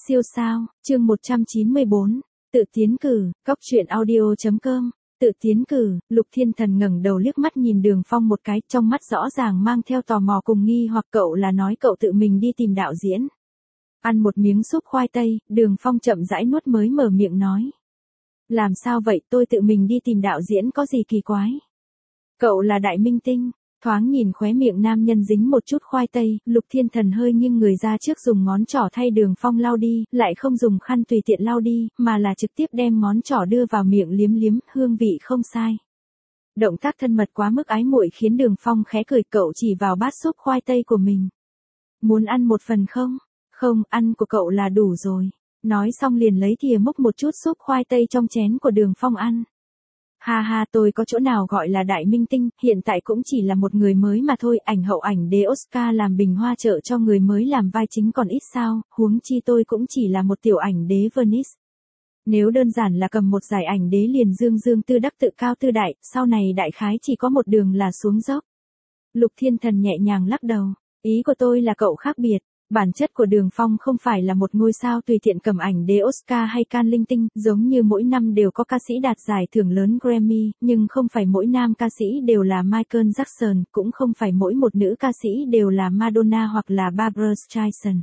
Siêu sao, chương 194, tự tiến cử, cóc truyện audio.com, tự tiến cử, Lục Thiên Thần ngẩng đầu liếc mắt nhìn Đường Phong một cái, trong mắt rõ ràng mang theo tò mò cùng nghi hoặc cậu là nói cậu tự mình đi tìm đạo diễn. Ăn một miếng súp khoai tây, Đường Phong chậm rãi nuốt mới mở miệng nói. Làm sao vậy, tôi tự mình đi tìm đạo diễn có gì kỳ quái? Cậu là đại minh tinh. Thoáng nhìn khóe miệng nam nhân dính một chút khoai tây, Lục Thiên Thần hơi nghiêng người ra trước dùng ngón trỏ thay Đường Phong lau đi, lại không dùng khăn tùy tiện lau đi, mà là trực tiếp đem ngón trỏ đưa vào miệng liếm liếm, hương vị không sai. Động tác thân mật quá mức ái muội khiến Đường Phong khẽ cười, cậu chỉ vào bát súp khoai tây của mình. Muốn ăn một phần không? Không, ăn của cậu là đủ rồi. Nói xong liền lấy thìa múc một chút súp khoai tây trong chén của Đường Phong ăn. Ha ha, tôi có chỗ nào gọi là đại minh tinh, hiện tại cũng chỉ là một người mới mà thôi, ảnh hậu ảnh đế Oscar làm bình hoa trợ cho người mới làm vai chính còn ít sao, huống chi tôi cũng chỉ là một tiểu ảnh đế Venice. Nếu đơn giản là cầm một giải ảnh đế liền dương dương tự đắc tự cao tự đại, sau này đại khái chỉ có một đường là xuống dốc. Lục Thiên Thần nhẹ nhàng lắc đầu, ý của tôi là cậu khác biệt. Bản chất của Đường Phong không phải là một ngôi sao tùy tiện cầm ảnh đế Oscar hay Cannes linh tinh, giống như mỗi năm đều có ca sĩ đạt giải thưởng lớn Grammy, nhưng không phải mỗi nam ca sĩ đều là Michael Jackson, cũng không phải mỗi một nữ ca sĩ đều là Madonna hoặc là Barbra Streisand.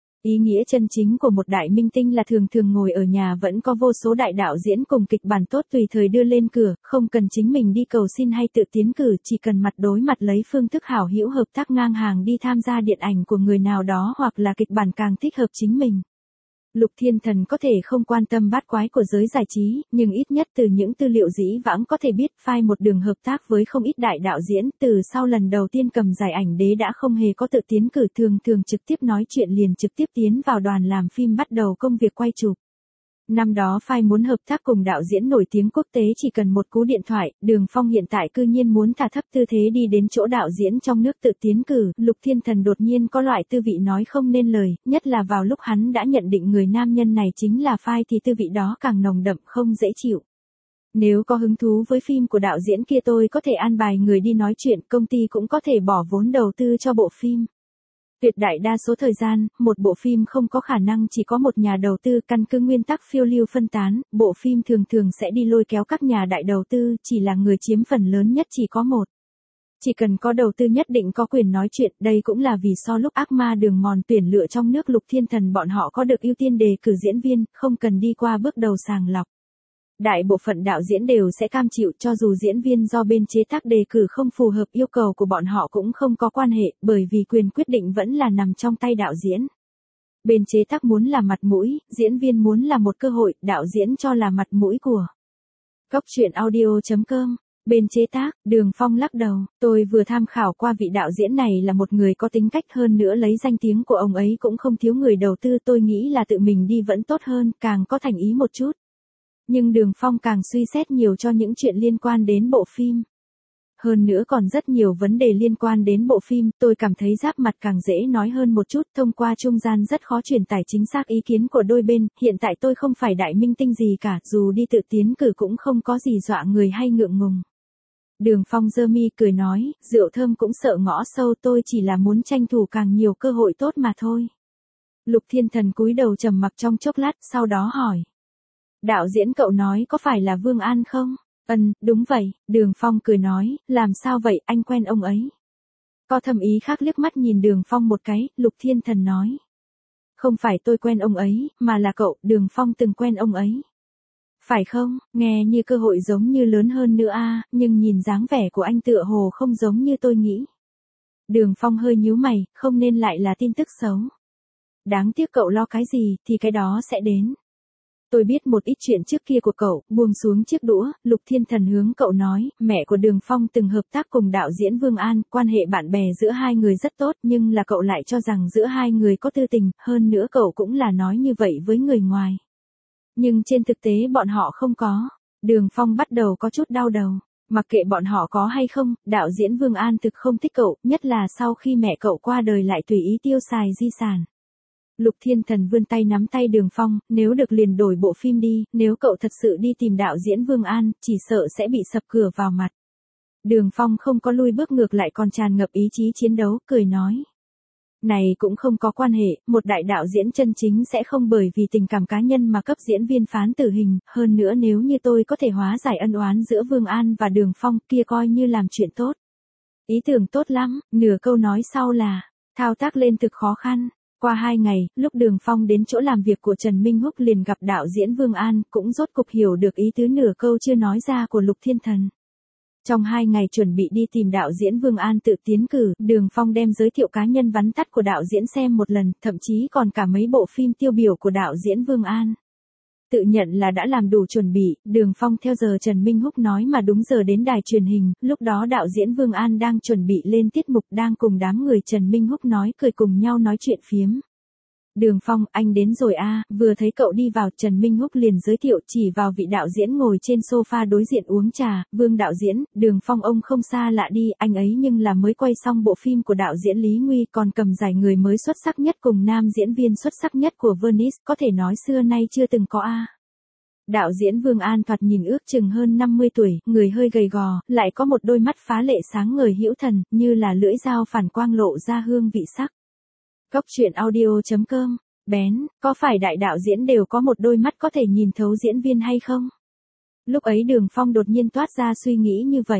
Ý nghĩa chân chính của một đại minh tinh là thường thường ngồi ở nhà vẫn có vô số đại đạo diễn cùng kịch bản tốt tùy thời đưa lên cửa, không cần chính mình đi cầu xin hay tự tiến cử, chỉ cần mặt đối mặt lấy phương thức hảo hữu hợp tác ngang hàng đi tham gia điện ảnh của người nào đó hoặc là kịch bản càng thích hợp chính mình. Lục Thiên Thần có thể không quan tâm bát quái của giới giải trí, nhưng ít nhất từ những tư liệu dĩ vãng có thể biết phai một đường hợp tác với không ít đại đạo diễn, từ sau lần đầu tiên cầm giải ảnh đế đã không hề có tự tiến cử, thường thường trực tiếp nói chuyện liền trực tiếp tiến vào đoàn làm phim bắt đầu công việc quay chụp. Năm đó phai muốn hợp tác cùng đạo diễn nổi tiếng quốc tế chỉ cần một cú điện thoại, Đường Phong hiện tại cư nhiên muốn thả thấp tư thế đi đến chỗ đạo diễn trong nước tự tiến cử, Lục Thiên Thần đột nhiên có loại tư vị nói không nên lời, nhất là vào lúc hắn đã nhận định người nam nhân này chính là phai thì tư vị đó càng nồng đậm không dễ chịu. Nếu có hứng thú với phim của đạo diễn kia tôi có thể an bài người đi nói chuyện, công ty cũng có thể bỏ vốn đầu tư cho bộ phim. Tuyệt đại đa số thời gian, một bộ phim không có khả năng chỉ có một nhà đầu tư, căn cứ nguyên tắc phiêu lưu phân tán, bộ phim thường thường sẽ đi lôi kéo các nhà đại đầu tư, chỉ là người chiếm phần lớn nhất chỉ có một. Chỉ cần có đầu tư nhất định có quyền nói chuyện, đây cũng là vì sao lúc ác ma đường mòn tuyển lựa trong nước Lục Thiên Thần bọn họ có được ưu tiên đề cử diễn viên, không cần đi qua bước đầu sàng lọc. Đại bộ phận đạo diễn đều sẽ cam chịu cho dù diễn viên do bên chế tác đề cử không phù hợp yêu cầu của bọn họ cũng không có quan hệ, bởi vì quyền quyết định vẫn là nằm trong tay đạo diễn. Bên chế tác muốn là mặt mũi, diễn viên muốn là một cơ hội, đạo diễn cho là mặt mũi của. Cóc truyện audio.com. Bên chế tác, Đường Phong lắc đầu, tôi vừa tham khảo qua vị đạo diễn này là một người có tính cách, hơn nữa lấy danh tiếng của ông ấy cũng không thiếu người đầu tư, tôi nghĩ là tự mình đi vẫn tốt hơn, càng có thành ý một chút. Nhưng Đường Phong càng suy xét nhiều cho những chuyện liên quan đến bộ phim. Hơn nữa còn rất nhiều vấn đề liên quan đến bộ phim, tôi cảm thấy giáp mặt càng dễ nói hơn một chút, thông qua trung gian rất khó truyền tải chính xác ý kiến của đôi bên, hiện tại tôi không phải đại minh tinh gì cả, dù đi tự tiến cử cũng không có gì dọa người hay ngượng ngùng. Đường Phong giơ mi cười nói, rượu thơm cũng sợ ngõ sâu, tôi chỉ là muốn tranh thủ càng nhiều cơ hội tốt mà thôi. Lục Thiên Thần cúi đầu trầm mặc trong chốc lát, sau đó hỏi. Đạo diễn cậu nói có phải là Vương An không? Đúng vậy, Đường Phong cười nói, làm sao vậy, anh quen ông ấy. Có thầm ý khác liếc mắt nhìn Đường Phong một cái, Lục Thiên Thần nói. Không phải tôi quen ông ấy, mà là cậu, Đường Phong từng quen ông ấy. Phải không, nghe như cơ hội giống như lớn hơn nữa a, nhưng nhìn dáng vẻ của anh tựa hồ không giống như tôi nghĩ. Đường Phong hơi nhíu mày, không nên lại là tin tức xấu. Đáng tiếc cậu lo cái gì, thì cái đó sẽ đến. Tôi biết một ít chuyện trước kia của cậu, buông xuống chiếc đũa, Lục Thiên Thần hướng cậu nói, mẹ của Đường Phong từng hợp tác cùng đạo diễn Vương An, quan hệ bạn bè giữa hai người rất tốt, nhưng là cậu lại cho rằng giữa hai người có tư tình, hơn nữa cậu cũng là nói như vậy với người ngoài. Nhưng trên thực tế bọn họ không có. Đường Phong bắt đầu có chút đau đầu. Mặc kệ bọn họ có hay không, đạo diễn Vương An thực không thích cậu, nhất là sau khi mẹ cậu qua đời lại tùy ý tiêu xài di sản. Lục Thiên Thần vươn tay nắm tay Đường Phong, nếu được liền đổi bộ phim đi, nếu cậu thật sự đi tìm đạo diễn Vương An, chỉ sợ sẽ bị sập cửa vào mặt. Đường Phong không có lui bước ngược lại còn tràn ngập ý chí chiến đấu, cười nói. Này cũng không có quan hệ, một đại đạo diễn chân chính sẽ không bởi vì tình cảm cá nhân mà cấp diễn viên phán tử hình, hơn nữa nếu như tôi có thể hóa giải ân oán giữa Vương An và Đường Phong kia coi như làm chuyện tốt. Ý tưởng tốt lắm, nửa câu nói sau là, thao tác lên thực khó khăn. Qua 2 ngày, lúc Đường Phong đến chỗ làm việc của Trần Minh Húc liền gặp đạo diễn Vương An, cũng rốt cục hiểu được ý tứ nửa câu chưa nói ra của Lục Thiên Thần. Trong 2 ngày chuẩn bị đi tìm đạo diễn Vương An tự tiến cử, Đường Phong đem giới thiệu cá nhân vắn tắt của đạo diễn xem một lần, thậm chí còn cả mấy bộ phim tiêu biểu của đạo diễn Vương An. Tự nhận là đã làm đủ chuẩn bị, Đường Phong theo giờ Trần Minh Húc nói mà đúng giờ đến đài truyền hình, lúc đó đạo diễn Vương An đang chuẩn bị lên tiết mục đang cùng đám người Trần Minh Húc nói cười cùng nhau nói chuyện phiếm. Đường Phong, anh đến rồi a, vừa thấy cậu đi vào, Trần Minh Húc liền giới thiệu chỉ vào vị đạo diễn ngồi trên sofa đối diện uống trà, Vương đạo diễn, Đường Phong ông không xa lạ đi, anh ấy nhưng là mới quay xong bộ phim của đạo diễn Lý Nguy còn cầm giải người mới xuất sắc nhất cùng nam diễn viên xuất sắc nhất của Venice, có thể nói xưa nay chưa từng có a. Đạo diễn Vương An thoạt nhìn ước chừng hơn 50 tuổi, người hơi gầy gò, lại có một đôi mắt phá lệ sáng ngời hữu thần, như là lưỡi dao phản quang lộ ra hương vị sắc. Góc truyện audio.com, bén, có phải đại đạo diễn đều có một đôi mắt có thể nhìn thấu diễn viên hay không? Lúc ấy Đường Phong đột nhiên toát ra suy nghĩ như vậy.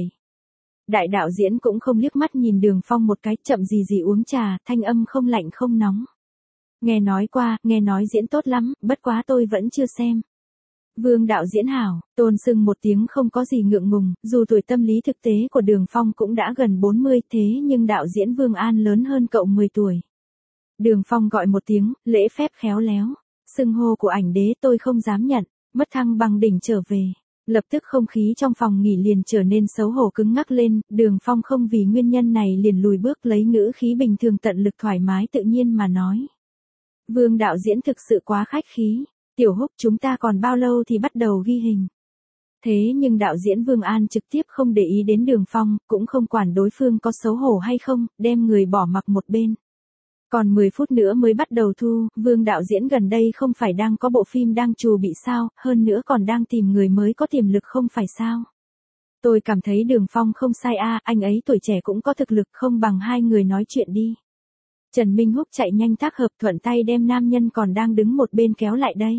Đại đạo diễn cũng không liếc mắt nhìn Đường Phong một cái, chậm gì uống trà, thanh âm không lạnh không nóng. Nghe nói qua, nghe nói diễn tốt lắm, bất quá tôi vẫn chưa xem. Vương đạo diễn hảo, tôn sưng một tiếng không có gì ngượng ngùng, dù tuổi tâm lý thực tế của Đường Phong cũng đã gần 40 thế nhưng đạo diễn Vương An lớn hơn cậu 10 tuổi. Đường Phong gọi một tiếng, lễ phép khéo léo. Xưng hô của ảnh đế tôi không dám nhận, mất thăng bằng đỉnh trở về. Lập tức không khí trong phòng nghỉ liền trở nên xấu hổ cứng ngắc lên, Đường Phong không vì nguyên nhân này liền lùi bước lấy ngữ khí bình thường tận lực thoải mái tự nhiên mà nói. Vương đạo diễn thực sự quá khách khí. Tiểu Húc chúng ta còn bao lâu thì bắt đầu ghi hình. Thế nhưng đạo diễn Vương An trực tiếp không để ý đến Đường Phong, cũng không quản đối phương có xấu hổ hay không, đem người bỏ mặc một bên. Còn 10 phút nữa mới bắt đầu thu, Vương đạo diễn gần đây không phải đang có bộ phim đang chuẩn bị sao, hơn nữa còn đang tìm người mới có tiềm lực không phải sao. Tôi cảm thấy Đường Phong không sai a, anh ấy tuổi trẻ cũng có thực lực không bằng hai người nói chuyện đi. Trần Minh Húc chạy nhanh tác hợp thuận tay đem nam nhân còn đang đứng một bên kéo lại đây.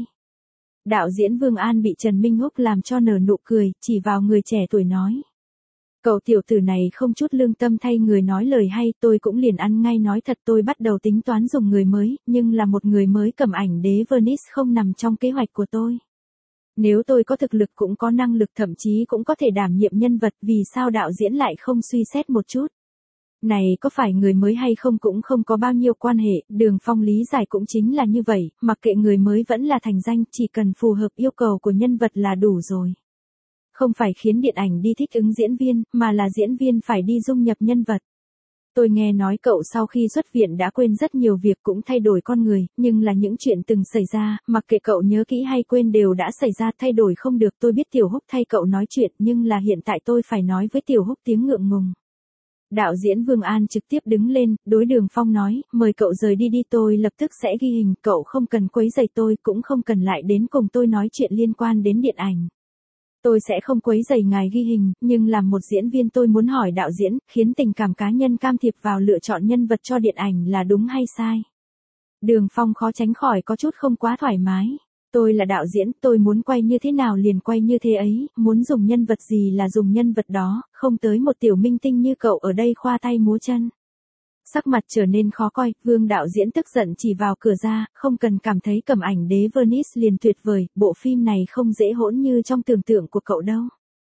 Đạo diễn Vương An bị Trần Minh Húc làm cho nở nụ cười, chỉ vào người trẻ tuổi nói. Cậu tiểu tử này không chút lương tâm thay người nói lời hay, tôi cũng liền ăn ngay nói thật tôi bắt đầu tính toán dùng người mới, nhưng là một người mới cầm ảnh đế Venice không nằm trong kế hoạch của tôi. Nếu tôi có thực lực cũng có năng lực thậm chí cũng có thể đảm nhiệm nhân vật, vì sao đạo diễn lại không suy xét một chút. Này có phải người mới hay không cũng không có bao nhiêu quan hệ, Đường Phong lý giải cũng chính là như vậy, mặc kệ người mới vẫn là thành danh, chỉ cần phù hợp yêu cầu của nhân vật là đủ rồi. Không phải khiến điện ảnh đi thích ứng diễn viên, mà là diễn viên phải đi dung nhập nhân vật. Tôi nghe nói cậu sau khi xuất viện đã quên rất nhiều việc cũng thay đổi con người, nhưng là những chuyện từng xảy ra, mặc kệ cậu nhớ kỹ hay quên đều đã xảy ra, thay đổi không được. Tôi biết Tiểu Húc thay cậu nói chuyện nhưng là hiện tại tôi phải nói với Tiểu Húc tiếng ngượng ngùng. Đạo diễn Vương An trực tiếp đứng lên, đối Đường Phong nói, mời cậu rời đi đi, tôi lập tức sẽ ghi hình, cậu không cần quấy rầy tôi, cũng không cần lại đến cùng tôi nói chuyện liên quan đến điện ảnh. Tôi sẽ không quấy rầy ngài ghi hình, nhưng làm một diễn viên tôi muốn hỏi đạo diễn, khiến tình cảm cá nhân can thiệp vào lựa chọn nhân vật cho điện ảnh là đúng hay sai? Đường Phong khó tránh khỏi có chút không quá thoải mái. Tôi là đạo diễn, tôi muốn quay như thế nào liền quay như thế ấy, muốn dùng nhân vật gì là dùng nhân vật đó, không tới một tiểu minh tinh như cậu ở đây khoa tay múa chân. Sắc mặt trở nên khó coi, Vương đạo diễn tức giận chỉ vào cửa ra, không cần cảm thấy cầm ảnh đế Venice liền tuyệt vời, bộ phim này không dễ hỗn như trong tưởng tượng của cậu đâu.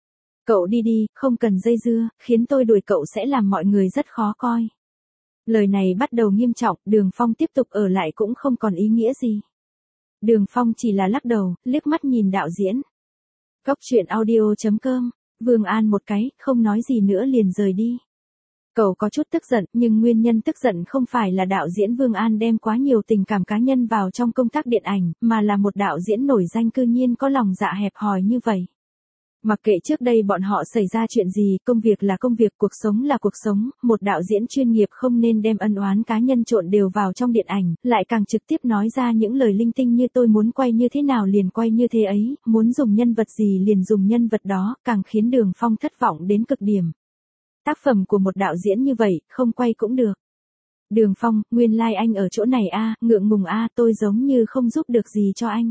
Cậu đi đi, không cần dây dưa, khiến tôi đuổi cậu sẽ làm mọi người rất khó coi. Lời này bắt đầu nghiêm trọng, Đường Phong tiếp tục ở lại cũng không còn ý nghĩa gì. Đường Phong chỉ là lắc đầu, liếc mắt nhìn đạo diễn. Góc truyện audio.com, Vương An một cái, không nói gì nữa liền rời đi. Cậu có chút tức giận, nhưng nguyên nhân tức giận không phải là đạo diễn Vương An đem quá nhiều tình cảm cá nhân vào trong công tác điện ảnh, mà là một đạo diễn nổi danh cư nhiên có lòng dạ hẹp hòi như vậy. Mặc kệ trước đây bọn họ xảy ra chuyện gì, công việc là công việc, cuộc sống là cuộc sống, một đạo diễn chuyên nghiệp không nên đem ân oán cá nhân trộn đều vào trong điện ảnh, lại càng trực tiếp nói ra những lời linh tinh như tôi muốn quay như thế nào liền quay như thế ấy, muốn dùng nhân vật gì liền dùng nhân vật đó, càng khiến Đường Phong thất vọng đến cực điểm. Tác phẩm của một đạo diễn như vậy, không quay cũng được. Đường Phong, nguyên lai anh ở chỗ này a, ngượng ngùng a, tôi giống như không giúp được gì cho anh.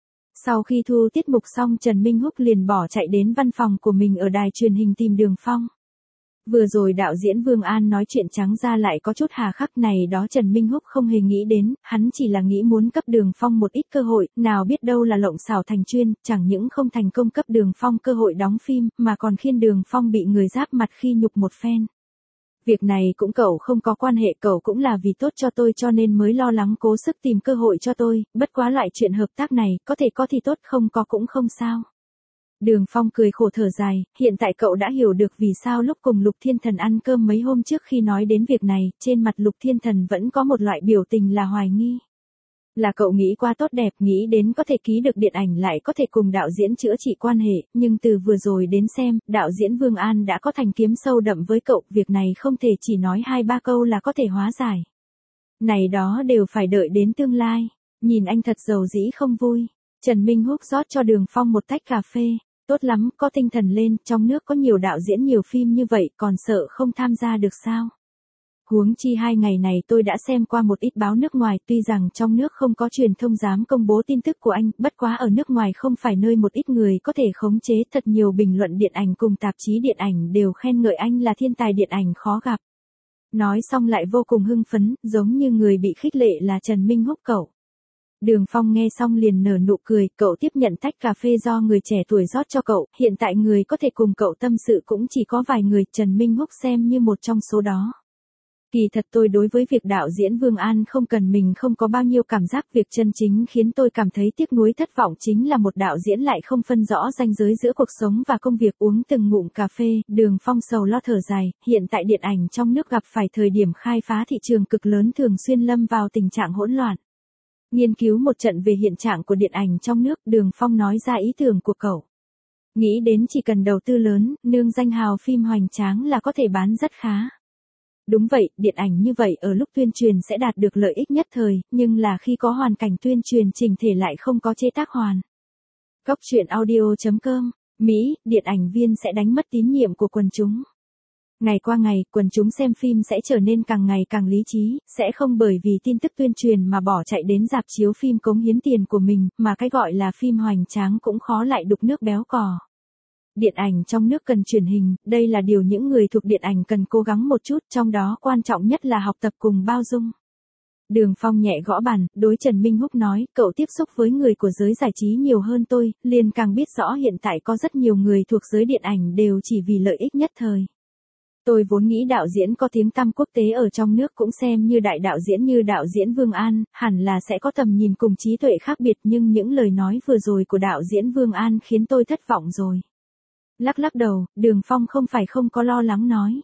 Sau khi thu tiết mục xong Trần Minh Húc liền bỏ chạy đến văn phòng của mình ở đài truyền hình tìm Đường Phong. Vừa rồi đạo diễn Vương An nói chuyện trắng ra lại có chút hà khắc này đó Trần Minh Húc không hề nghĩ đến, hắn chỉ là nghĩ muốn cấp Đường Phong một ít cơ hội, nào biết đâu là lộng xảo thành chuyên, chẳng những không thành công cấp Đường Phong cơ hội đóng phim, mà còn khiến Đường Phong bị người giáp mặt khi nhục một phen. Việc này cũng cậu không có quan hệ, cậu cũng là vì tốt cho tôi cho nên mới lo lắng cố sức tìm cơ hội cho tôi, bất quá loại chuyện hợp tác này, có thể có thì tốt không có cũng không sao. Đường Phong cười khổ thở dài, hiện tại cậu đã hiểu được vì sao lúc cùng Lục Thiên Thần ăn cơm mấy hôm trước khi nói đến việc này, trên mặt Lục Thiên Thần vẫn có một loại biểu tình là hoài nghi. Là cậu nghĩ quá tốt đẹp, nghĩ đến có thể ký được điện ảnh lại có thể cùng đạo diễn chữa trị quan hệ, nhưng từ vừa rồi đến xem, đạo diễn Vương An đã có thành kiếm sâu đậm với cậu, việc này không thể chỉ nói 2-3 câu là có thể hóa giải. Này đó đều phải đợi đến tương lai, nhìn anh thật dầu dĩ không vui. Trần Minh Húc rót cho Đường Phong một tách cà phê, tốt lắm, có tinh thần lên, trong nước có nhiều đạo diễn nhiều phim như vậy, còn sợ không tham gia được sao? Huống chi 2 ngày này tôi đã xem qua một ít báo nước ngoài, tuy rằng trong nước không có truyền thông dám công bố tin tức của anh, bất quá ở nước ngoài không phải nơi một ít người có thể khống chế, thật nhiều bình luận điện ảnh cùng tạp chí điện ảnh đều khen ngợi anh là thiên tài điện ảnh khó gặp. Nói xong lại vô cùng hưng phấn, giống như người bị khích lệ là Trần Minh Húc cậu. Đường Phong nghe xong liền nở nụ cười, cậu tiếp nhận tách cà phê do người trẻ tuổi rót cho cậu, hiện tại người có thể cùng cậu tâm sự cũng chỉ có vài người, Trần Minh Húc xem như một trong số đó. Kỳ thật tôi đối với việc đạo diễn Vương An không cần mình không có bao nhiêu cảm giác, việc chân chính khiến tôi cảm thấy tiếc nuối thất vọng chính là một đạo diễn lại không phân rõ ranh giới giữa cuộc sống và công việc, uống từng ngụm cà phê, Đường Phong sầu lo thở dài, hiện tại điện ảnh trong nước gặp phải thời điểm khai phá thị trường cực lớn, thường xuyên lâm vào tình trạng hỗn loạn. Nghiên cứu một trận về hiện trạng của điện ảnh trong nước, Đường Phong nói ra ý tưởng của cậu. Nghĩ đến chỉ cần đầu tư lớn, nương danh hào phim hoành tráng là có thể bán rất khá. Đúng vậy, điện ảnh như vậy ở lúc tuyên truyền sẽ đạt được lợi ích nhất thời, nhưng là khi có hoàn cảnh tuyên truyền chỉnh thể lại không có chế tác hoàn. Góc truyện audio.com, Mỹ, điện ảnh viên sẽ đánh mất tín nhiệm của quần chúng. Ngày qua ngày, quần chúng xem phim sẽ trở nên càng ngày càng lý trí, sẽ không bởi vì tin tức tuyên truyền mà bỏ chạy đến rạp chiếu phim cống hiến tiền của mình, mà cái gọi là phim hoành tráng cũng khó lại đục nước béo cò. Điện ảnh trong nước cần truyền hình, đây là điều những người thuộc điện ảnh cần cố gắng một chút, trong đó quan trọng nhất là học tập cùng bao dung. Đường Phong nhẹ gõ bàn, đối Trần Minh Húc nói, cậu tiếp xúc với người của giới giải trí nhiều hơn tôi, liền càng biết rõ hiện tại có rất nhiều người thuộc giới điện ảnh đều chỉ vì lợi ích nhất thời. Tôi vốn nghĩ đạo diễn có tiếng tăm quốc tế ở trong nước cũng xem như đại đạo diễn như đạo diễn Vương An, hẳn là sẽ có tầm nhìn cùng trí tuệ khác biệt, nhưng những lời nói vừa rồi của đạo diễn Vương An khiến tôi thất vọng rồi. Lắc lắc đầu, Đường Phong không phải không có lo lắng nói.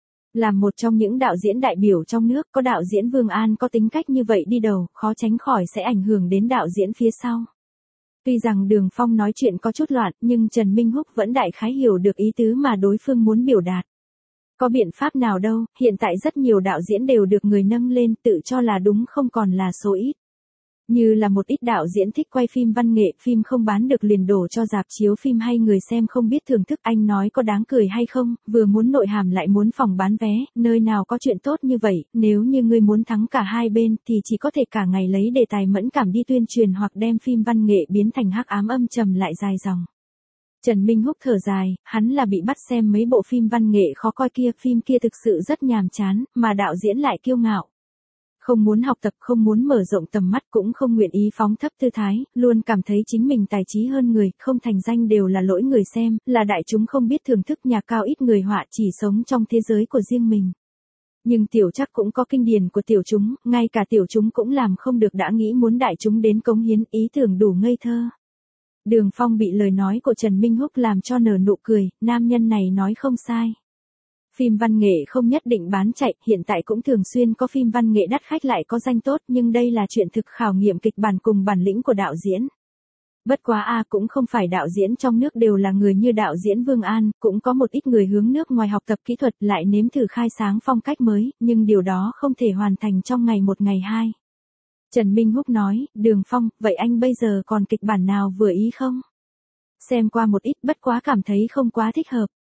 Làm một trong những đạo diễn đại biểu trong nước, có đạo diễn Vương An có tính cách như vậy đi đầu, khó tránh khỏi sẽ ảnh hưởng đến đạo diễn phía sau. Tuy rằng Đường Phong nói chuyện có chút loạn, nhưng Trần Minh Húc vẫn đại khái hiểu được ý tứ mà đối phương muốn biểu đạt. Có biện pháp nào đâu, hiện tại rất nhiều đạo diễn đều được người nâng lên, tự cho là đúng không còn là số ít. Như là một ít đạo diễn thích quay phim văn nghệ, phim không bán được liền đổ cho rạp chiếu phim hay người xem không biết thưởng thức, anh nói có đáng cười hay không, vừa muốn nội hàm lại muốn phòng bán vé, nơi nào có chuyện tốt như vậy, nếu như ngươi muốn thắng cả hai bên thì chỉ có thể cả ngày lấy đề tài mẫn cảm đi tuyên truyền hoặc đem phim văn nghệ biến thành hắc ám âm trầm lại dài dòng. Trần Minh Húc thở dài, hắn là bị bắt xem mấy bộ phim văn nghệ khó coi kia, phim kia thực sự rất nhàm chán, mà đạo diễn lại kiêu ngạo. Không muốn học tập, không muốn mở rộng tầm mắt, cũng không nguyện ý phóng thấp tư thái, luôn cảm thấy chính mình tài trí hơn người, không thành danh đều là lỗi người xem, là đại chúng không biết thưởng thức, nhà cao ít người họa, chỉ sống trong thế giới của riêng mình. Nhưng tiểu chắc cũng có kinh điển của tiểu chúng, ngay cả tiểu chúng cũng làm không được đã nghĩ muốn đại chúng đến cống hiến, ý tưởng đủ ngây thơ. Đường Phong bị lời nói của Trần Minh Húc làm cho nở nụ cười, nam nhân này nói không sai. Phim văn nghệ không nhất định bán chạy, hiện tại cũng thường xuyên có phim văn nghệ đắt khách lại có danh tốt, nhưng đây là chuyện thực khảo nghiệm kịch bản cùng bản lĩnh của đạo diễn. Bất quá cũng không phải đạo diễn trong nước đều là người như đạo diễn Vương An, cũng có một ít người hướng nước ngoài học tập kỹ thuật lại nếm thử khai sáng phong cách mới, nhưng điều đó không thể hoàn thành trong ngày một ngày hai. Trần Minh Húc nói, Đường Phong, vậy anh bây giờ còn kịch bản nào vừa ý không? Xem qua một ít, bất quá cảm thấy không quá thích hợp.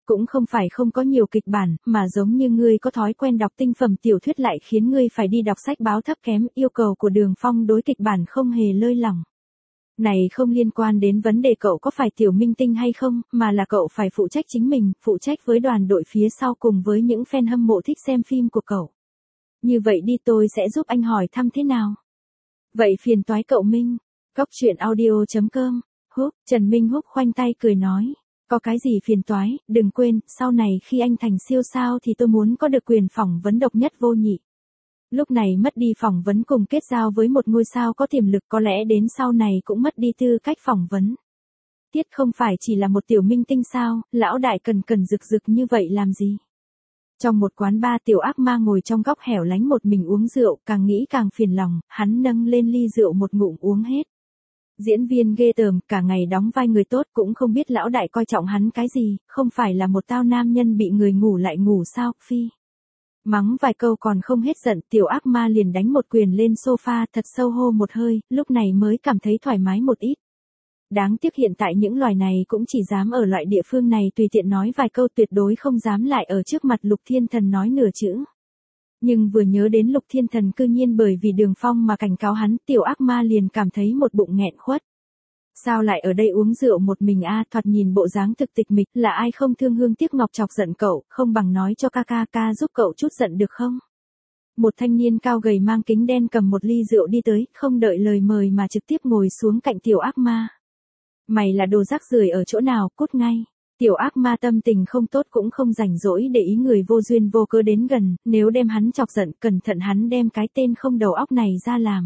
Cũng không phải không có nhiều kịch bản, mà giống như ngươi có thói quen đọc tinh phẩm tiểu thuyết lại khiến ngươi phải đi đọc sách báo thấp kém, yêu cầu của Đường Phong đối kịch bản không hề lơi lỏng. Này không liên quan đến vấn đề cậu có phải tiểu minh tinh hay không, mà là cậu phải phụ trách chính mình, phụ trách với đoàn đội phía sau cùng với những fan hâm mộ thích xem phim của cậu. Như vậy đi tôi sẽ giúp anh hỏi thăm thế nào. Vậy phiền toái cậu Minh. Cóc truyện audio.com. Húp, Trần Minh Húp khoanh tay cười nói. Có cái gì phiền toái, đừng quên, sau này khi anh thành siêu sao thì tôi muốn có được quyền phỏng vấn độc nhất vô nhị. Lúc này mất đi phỏng vấn cùng kết giao với một ngôi sao có tiềm lực có lẽ đến sau này cũng mất đi tư cách phỏng vấn. Tiết không phải chỉ là một tiểu minh tinh sao, lão đại cần rực rực như vậy làm gì? Trong một quán bar tiểu ác ma ngồi trong góc hẻo lánh một mình uống rượu, càng nghĩ càng phiền lòng, hắn nâng lên ly rượu một ngụm uống hết. Diễn viên ghê tởm, cả ngày đóng vai người tốt cũng không biết lão đại coi trọng hắn cái gì, không phải là một tao nam nhân bị người ngủ lại ngủ sao, phi. Mắng vài câu còn không hết giận, tiểu ác ma liền đánh một quyền lên sofa, thật sâu hô một hơi, lúc này mới cảm thấy thoải mái một ít. Đáng tiếc hiện tại những loài này cũng chỉ dám ở loại địa phương này tùy tiện nói vài câu, tuyệt đối không dám lại ở trước mặt Lục Thiên Thần nói nửa chữ. Nhưng vừa nhớ đến Lục Thiên Thần cư nhiên bởi vì Đường Phong mà cảnh cáo hắn, tiểu ác ma liền cảm thấy một bụng nghẹn khuất. Sao lại ở đây uống rượu một mình a, thoạt nhìn bộ dáng thực tịch mịch, là ai không thương hương tiếc ngọc chọc giận cậu, không bằng nói cho ca giúp cậu chút giận được không? Một thanh niên cao gầy mang kính đen cầm một ly rượu đi tới, không đợi lời mời mà trực tiếp ngồi xuống cạnh tiểu ác ma. Mày là đồ rác rưởi ở chỗ nào, cút ngay. Tiểu ác ma tâm tình không tốt cũng không rảnh rỗi để ý người vô duyên vô cớ đến gần, nếu đem hắn chọc giận cẩn thận hắn đem cái tên không đầu óc này ra làm.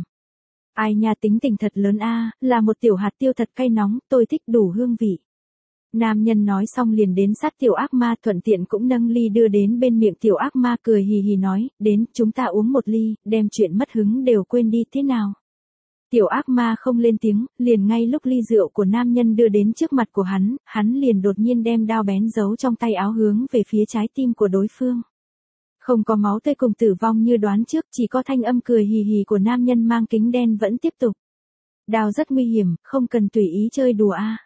Ai nha, tính tình thật lớn a, là một tiểu hạt tiêu thật cay nóng, tôi thích đủ hương vị. Nam nhân nói xong liền đến sát tiểu ác ma, thuận tiện cũng nâng ly đưa đến bên miệng tiểu ác ma, cười hì hì nói, đến, chúng ta uống một ly, đem chuyện mất hứng đều quên đi thế nào. Tiểu ác ma không lên tiếng, liền ngay lúc ly rượu của nam nhân đưa đến trước mặt của hắn liền đột nhiên đem đao bén giấu trong tay áo hướng về phía trái tim của đối phương. Không có máu tươi cùng tử vong như đoán trước, chỉ có thanh âm cười hì hì của nam nhân mang kính đen vẫn tiếp tục. Đao rất nguy hiểm, không cần tùy ý chơi đùa a.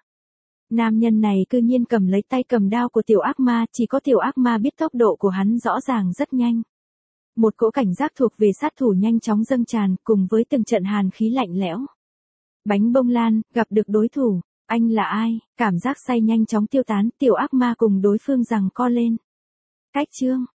Nam nhân này cư nhiên cầm lấy tay cầm đao của tiểu ác ma, chỉ có tiểu ác ma biết tốc độ của hắn rõ ràng rất nhanh. Một cỗ cảnh giác thuộc về sát thủ nhanh chóng dâng tràn, cùng với từng trận hàn khí lạnh lẽo. Bánh bông lan, gặp được đối thủ, anh là ai? Cảm giác say nhanh chóng tiêu tán, tiểu ác ma cùng đối phương giằng co lên. Cách chương.